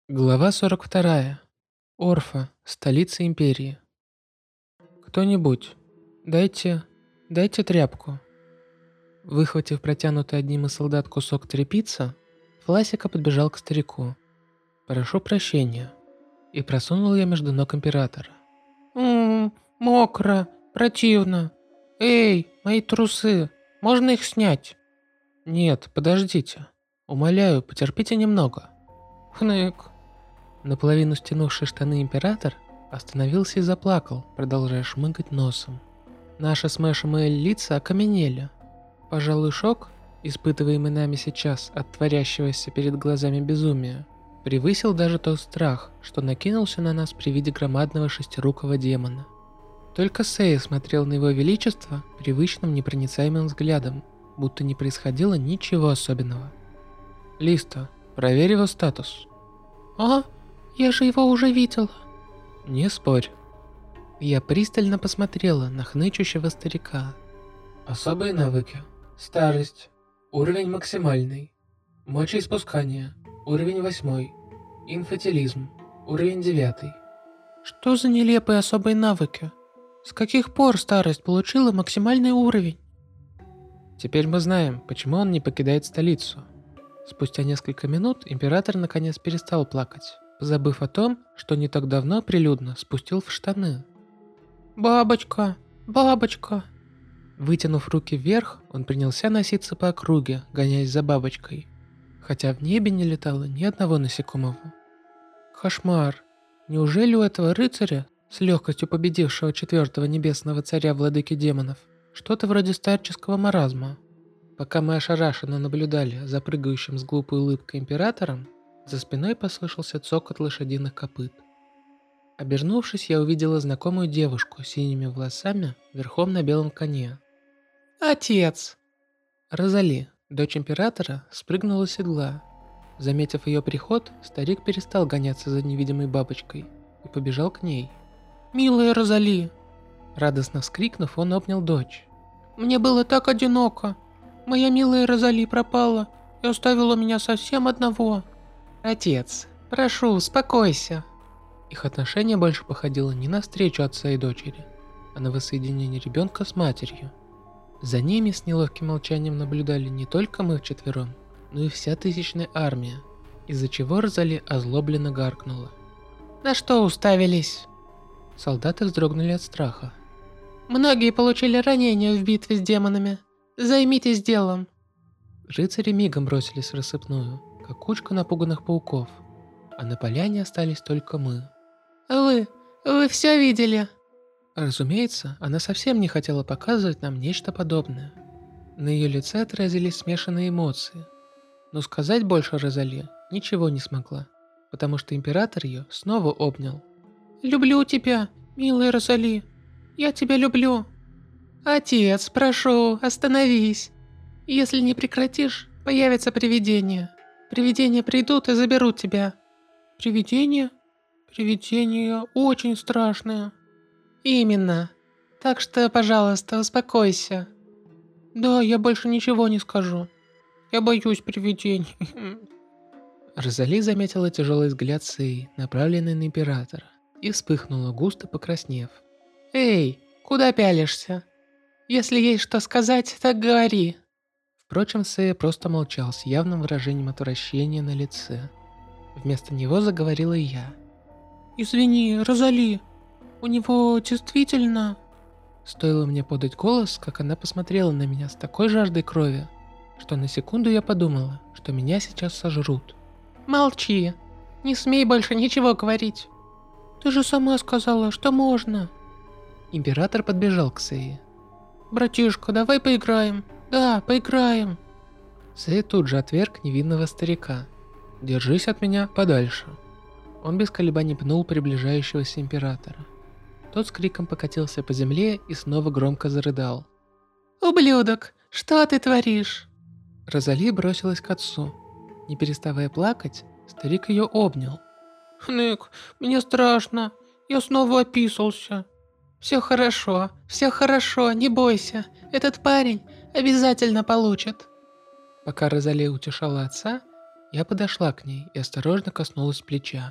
Глава 42. Орфа, столица империи. «Кто-нибудь, дайте тряпку». Выхватив протянутый одним из солдат кусок тряпицы, Фласика подбежал к старику. «Прошу прощения». И просунул я между ног императора. Мокро, противно. Эй, мои трусы, можно их снять?» «Нет, подождите. Умоляю, потерпите немного». «Хнык». Наполовину стянувший штаны император остановился и заплакал, продолжая шмыгать носом. Наши с Мэшем и Эль лица окаменели. Пожалуй, шок, испытываемый нами сейчас от творящегося перед глазами безумия, превысил даже тот страх, что накинулся на нас при виде громадного шестирукого демона. Только Сэй смотрел на его величество привычным непроницаемым взглядом, будто не происходило ничего особенного. «Листа, проверь его статус». «А? Я же его уже видела». «Не спорь». Я пристально посмотрела на хнычущего старика. Особые навыки. Старость. Уровень максимальный. Мочеиспускание. Уровень 8. Инфатилизм. Уровень 9. Что за нелепые особые навыки? С каких пор старость получила максимальный уровень? Теперь мы знаем, почему он не покидает столицу. Спустя несколько минут император наконец перестал плакать, забыв о том, что не так давно прилюдно спустил в штаны. «Бабочка, бабочка!» Вытянув руки вверх, он принялся носиться по округе, гоняясь за бабочкой, хотя в небе не летало ни одного насекомого. Кошмар! Неужели у этого рыцаря, с легкостью победившего четвертого небесного царя владыки демонов, что-то вроде старческого маразма? Пока мы ошарашенно наблюдали за прыгающим с глупой улыбкой императором, за спиной послышался цокот лошадиных копыт. Обернувшись, я увидела знакомую девушку с синими волосами верхом на белом коне. «Отец!» Розали, дочь императора, спрыгнула с седла. Заметив ее приход, старик перестал гоняться за невидимой бабочкой и побежал к ней. «Милая Розали!» Радостно вскрикнув, он обнял дочь. «Мне было так одиноко! Моя милая Розали пропала и оставила меня совсем одного!» «Отец, прошу, успокойся!» Их отношение больше походило не на встречу отца и дочери, а на воссоединение ребенка с матерью. За ними с неловким молчанием наблюдали не только мы вчетвером, но и вся тысячная армия, из-за чего Розали озлобленно гаркнула. «На что уставились?» Солдаты вздрогнули от страха. «Многие получили ранения в битве с демонами. Займитесь делом!» Рыцари мигом бросились в рассыпную, как кучка напуганных пауков, а на поляне остались только мы. Вы все видели?» Разумеется, она совсем не хотела показывать нам нечто подобное. На ее лице отразились смешанные эмоции. Но сказать больше Розали ничего не смогла, потому что император ее снова обнял. «Люблю тебя, милая Розали. Я тебя люблю». «Отец, прошу, остановись. Если не прекратишь, появятся привидения. Привидения придут и заберут тебя». «Привидения? Привидения очень страшные». «Именно. Так что, пожалуйста, успокойся». «Да, я больше ничего не скажу. Я боюсь привидений». Розали заметила тяжелый взгляд Сэй, направленный на императора, и вспыхнула, густо покраснев. «Эй, куда пялишься? Если есть что сказать, так говори». Впрочем, Сэй просто молчал с явным выражением отвращения на лице. Вместо него заговорила я. «Извини, Розали, у него действительно...» Стоило мне подать голос, как она посмотрела на меня с такой жаждой крови, что на секунду я подумала, что меня сейчас сожрут. «Молчи, не смей больше ничего говорить. Ты же сама сказала, что можно». Император подбежал к Сэй. «Братишка, давай поиграем. Да, поиграем». Сэй тут же отверг невинного старика. «Держись от меня подальше». Он без колебаний пнул приближающегося императора. Тот с криком покатился по земле и снова громко зарыдал. «Ублюдок, что ты творишь?» Розали бросилась к отцу. Не переставая плакать, старик ее обнял. «Хнык, мне страшно. Я снова описался». Все хорошо, не бойся. Этот парень обязательно получит». Пока Розали утешала отца, Я подошла к ней и осторожно коснулась плеча.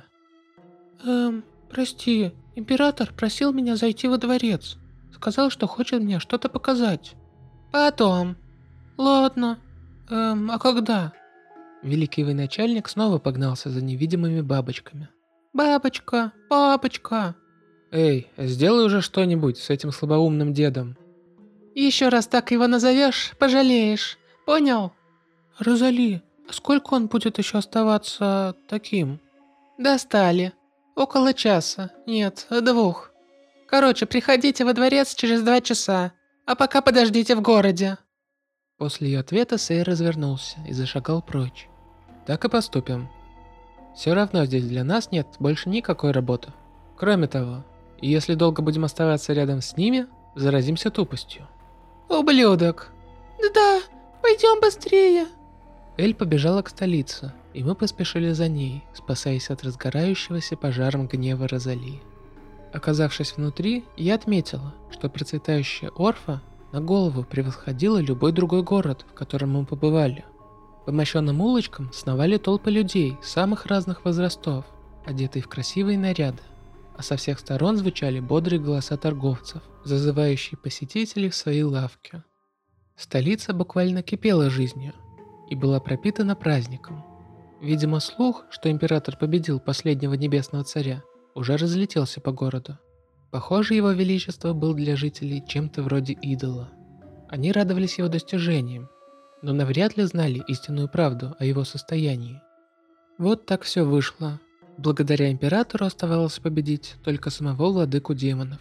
Прости, император просил меня зайти во дворец. Сказал, что хочет мне что-то показать. Потом. Ладно. А когда? Великий военачальник снова погнался за невидимыми бабочками. Бабочка, бабочка. Эй, сделай уже что-нибудь с этим слабоумным дедом. Еще раз так его назовешь, пожалеешь. Понял? Розали, а сколько он будет еще оставаться таким? Достали. Около часа. Нет, 2. Короче, приходите во дворец через 2 часа. А пока подождите в городе. После ее ответа Сэй развернулся и зашагал прочь. Так и поступим. Все равно здесь для нас нет больше никакой работы. Кроме того, если долго будем оставаться рядом с ними, заразимся тупостью. Ублюдок. Да, пойдем быстрее. Эль побежала к столице, и мы поспешили за ней, спасаясь от разгорающегося пожаром гнева Розали. Оказавшись внутри, я отметила, что процветающая Орфа на голову превосходила любой другой город, в котором мы побывали. По мощенным улочкам сновали толпы людей самых разных возрастов, одетые в красивые наряды, а со всех сторон звучали бодрые голоса торговцев, зазывающие посетителей в свои лавки. Столица буквально кипела жизнью и была пропитана праздником. Видимо, слух, что император победил последнего небесного царя, уже разлетелся по городу. Похоже, его величество был для жителей чем-то вроде идола. Они радовались его достижениям, но навряд ли знали истинную правду о его состоянии. Вот так все вышло. Благодаря императору оставалось победить только самого владыку демонов.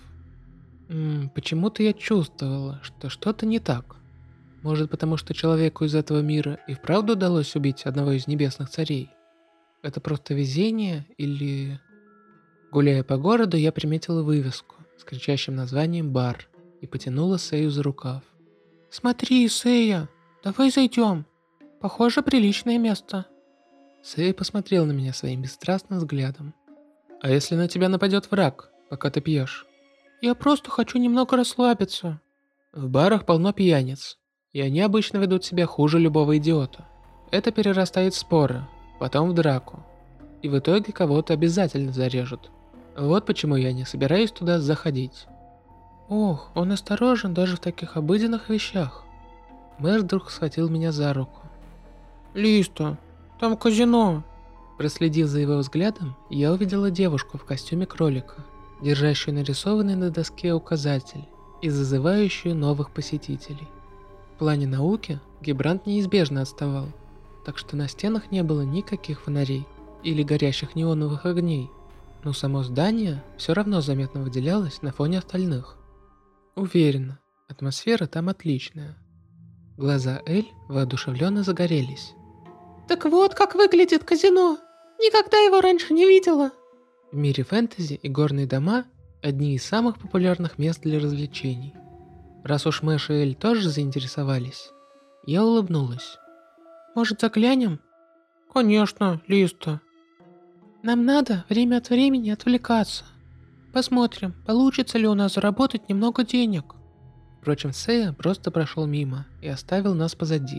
Почему-то я чувствовала, что что-то не так. Может, потому что человеку из этого мира и вправду удалось убить одного из небесных царей? Это просто везение или... Гуляя по городу, я приметила вывеску с кричащим названием «Бар» и потянула Сэю за рукав. «Смотри, Сэя, давай зайдем. Похоже, приличное место». Сэя посмотрел на меня своим бесстрастным взглядом. «А если на тебя нападет враг, пока ты пьешь?» «Я просто хочу немного расслабиться». В барах полно пьяниц, и они обычно ведут себя хуже любого идиота. Это перерастает в споры, потом в драку, и в итоге кого-то обязательно зарежут. Вот почему я не собираюсь туда заходить. Ох, он осторожен даже в таких обыденных вещах. Мэр вдруг схватил меня за руку. Листа, там казино. Проследив за его взглядом, я увидела девушку в костюме кролика, держащую нарисованный на доске указатель и зазывающую новых посетителей. В плане науки Гибрант неизбежно отставал, так что на стенах не было никаких фонарей или горящих неоновых огней, но само здание все равно заметно выделялось на фоне остальных. Уверена, атмосфера там отличная. Глаза Эль воодушевленно загорелись. «Так вот как выглядит казино! Никогда его раньше не видела!» В мире фэнтези и горные дома – одни из самых популярных мест для развлечений. Раз уж Мэш и Эль тоже заинтересовались, я улыбнулась. «Может, заглянем?» «Конечно, Листа!» «Нам надо время от времени отвлекаться. Посмотрим, получится ли у нас заработать немного денег». Впрочем, Сэя просто прошел мимо и оставил нас позади.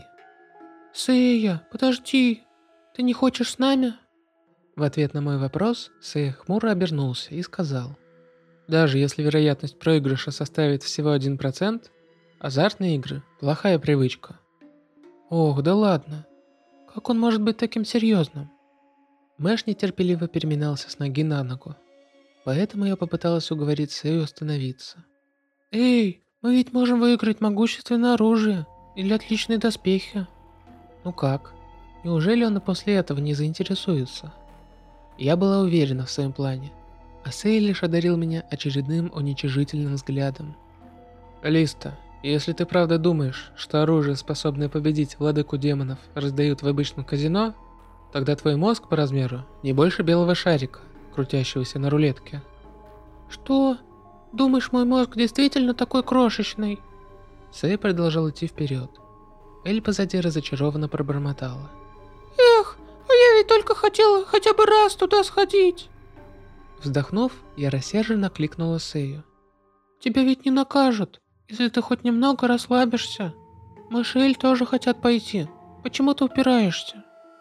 «Сэя, подожди, ты не хочешь с нами?» В ответ на мой вопрос Сэя хмуро обернулся и сказал: «Даже если вероятность проигрыша составит всего 1%, азартные игры – плохая привычка». «Ох, да ладно. Как он может быть таким серьезным?» Мэш нетерпеливо переминался с ноги на ногу, поэтому я попыталась уговорить Сэю остановиться. «Эй, мы ведь можем выиграть могущественное оружие или отличные доспехи». «Ну как? Неужели он и после этого не заинтересуется?» Я была уверена в своем плане, а Сэй лишь одарил меня очередным уничижительным взглядом. «Листа, если ты правда думаешь, что оружие, способное победить владыку демонов, раздают в обычном казино, тогда твой мозг по размеру не больше белого шарика, крутящегося на рулетке». «Что? Думаешь, мой мозг действительно такой крошечный?» Сэй продолжал идти вперед. Эль позади разочарованно пробормотала. «Эх, а я ведь только хотела хотя бы раз туда сходить!» Вздохнув, я рассерженно кликнула Сэю. «Тебя ведь не накажут, если ты хоть немного расслабишься. Мы с Эль тоже хотят пойти. Почему ты упираешься?»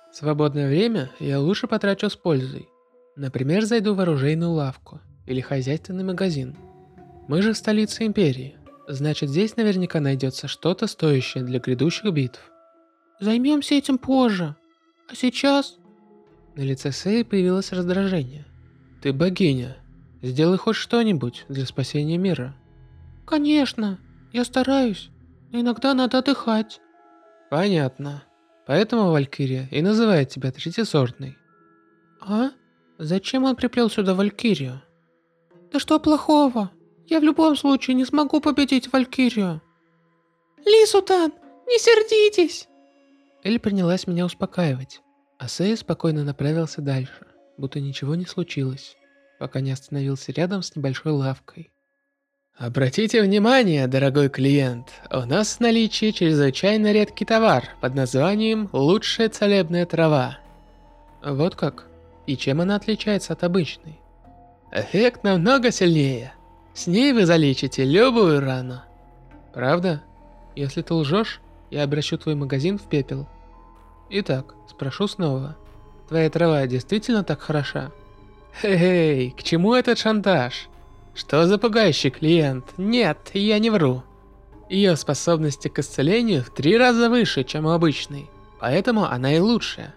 Свободное время я лучше потрачу с пользой. Например, зайду в оружейную лавку или хозяйственный магазин. Мы же в столице империи, значит здесь наверняка найдется что-то стоящее для грядущих битв. Займемся этим позже. А сейчас... На лице Сэй появилось раздражение. Ты богиня. Сделай хоть что-нибудь для спасения мира. Конечно, я стараюсь, но иногда надо отдыхать. Понятно. Поэтому Валькирия и называет тебя третьесортной. А? Зачем он приплел сюда Валькирию? Да что плохого? Я в любом случае не смогу победить Валькирию. Лисутан, не сердитесь! Эль принялась меня успокаивать, а Сэй спокойно направился дальше, будто ничего не случилось, пока не остановился рядом с небольшой лавкой. Обратите внимание, дорогой клиент, у нас в наличии чрезвычайно редкий товар под названием «Лучшая целебная трава». Вот как? И чем она отличается от обычной? Эффект намного сильнее. С ней вы залечите любую рану. Правда? Если ты лжешь, я обращу твой магазин в пепел. Итак, спрошу снова. Твоя трава действительно так хороша? Хе-хей, к чему этот шантаж? Что за пугающий клиент? Нет, я не вру. Ее способности к исцелению в 3 раза выше, чем у обычной, поэтому она и лучшая.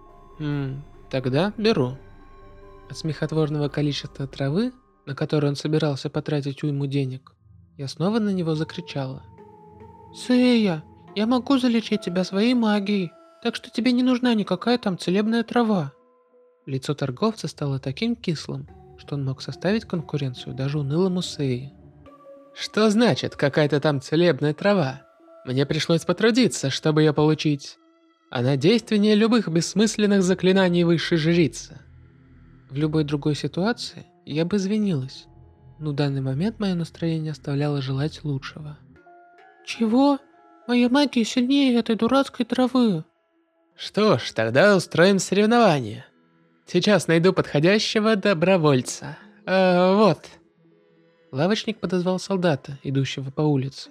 Тогда беру. От смехотворного количества травы, на которую он собирался потратить уйму денег, я снова на него закричала. Сэя, я могу залечить тебя своей магией, так что тебе не нужна никакая там целебная трава. Лицо торговца стало таким кислым, что он мог составить конкуренцию даже унылому Сэи. Что значит какая-то там целебная трава? Мне пришлось потрудиться, чтобы ее получить. Она действеннее любых бессмысленных заклинаний высшей жрицы. В любой другой ситуации я бы извинилась, но в данный момент мое настроение оставляло желать лучшего. Чего? Моя магия сильнее этой дурацкой травы. Что ж, тогда устроим соревнование. Сейчас найду подходящего добровольца. Вот. Лавочник подозвал солдата, идущего по улице.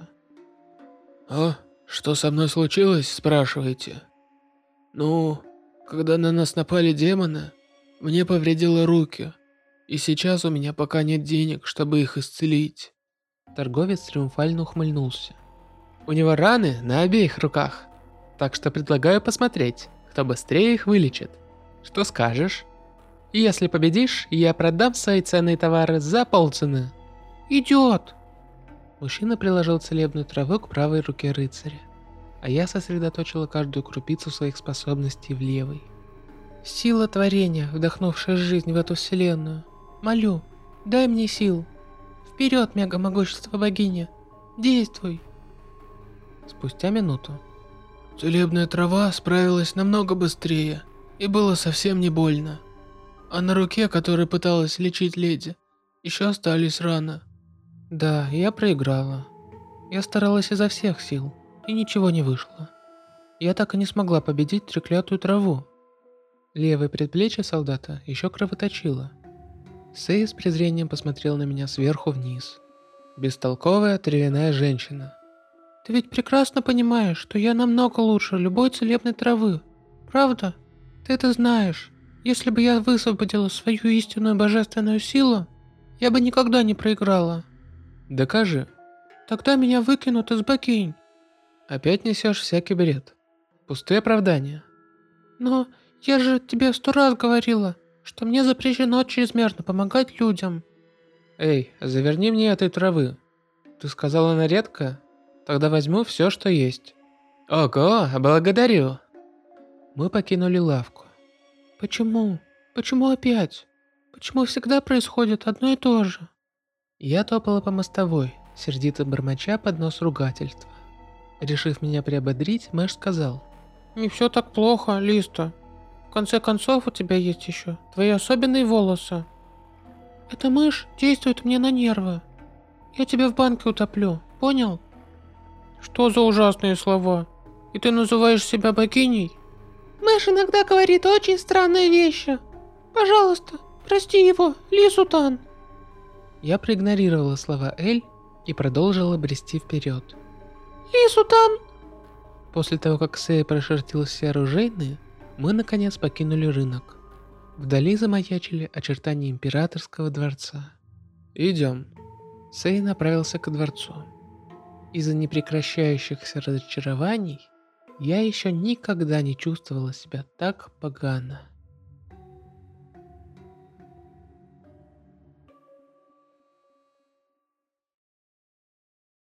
«А, что со мной случилось, спрашиваете?» «Ну, когда на нас напали демоны, мне повредило руки, и сейчас у меня пока нет денег, чтобы их исцелить». Торговец триумфально ухмыльнулся. «У него раны на обеих руках, так что предлагаю посмотреть, кто быстрее их вылечит. Что скажешь? Если победишь, я продам свои ценные товары за полцены». «Идет!» Мужчина приложил целебную траву к правой руке рыцаря, а я сосредоточила каждую крупицу своих способностей в левой. Сила творения, вдохнувшая жизнь в эту вселенную. Молю, дай мне сил. Вперед, мега-могущество богиня. Действуй. Спустя минуту. Целебная трава справилась намного быстрее, и было совсем не больно. А на руке, которой пыталась лечить леди, еще остались раны. Да, я проиграла. Я старалась изо всех сил, и ничего не вышло. Я так и не смогла победить треклятую траву. Левое предплечье солдата еще кровоточило. Сэй с презрением посмотрел на меня сверху вниз. Бестолковая, травяная женщина. Ты ведь прекрасно понимаешь, что я намного лучше любой целебной травы. Правда? Ты это знаешь. Если бы я высвободила свою истинную божественную силу, я бы никогда не проиграла. Докажи. Тогда меня выкинут из богинь. Опять несешь всякий бред. Пустые оправдания. Но я же тебе 100 раз говорила, что мне запрещено чрезмерно помогать людям. Эй, заверни мне этой травы. Ты сказала, она редкая? Тогда возьму все, что есть. Ого, благодарю. Мы покинули лавку. Почему? Почему опять? Почему всегда происходит одно и то же? Я топала по мостовой, сердито бормоча под нос ругательства. Решив меня приободрить, Мэш сказал. Не все так плохо, Листа. В конце концов, у тебя есть еще твои особенные волосы. Эта мышь действует мне на нервы. Я тебя в банке утоплю, понял? Что за ужасные слова? И ты называешь себя богиней? Мэш иногда говорит очень странные вещи. Пожалуйста, прости его, Лисутан. Я проигнорировала слова Эль и продолжила брести вперед. Лисутан! После того, как Сэй прошертил все оружейные, Мы наконец покинули рынок. Вдали замаячили очертания императорского дворца. «Идем». Сэй направился к дворцу. Из-за непрекращающихся разочарований я еще никогда не чувствовала себя так погано.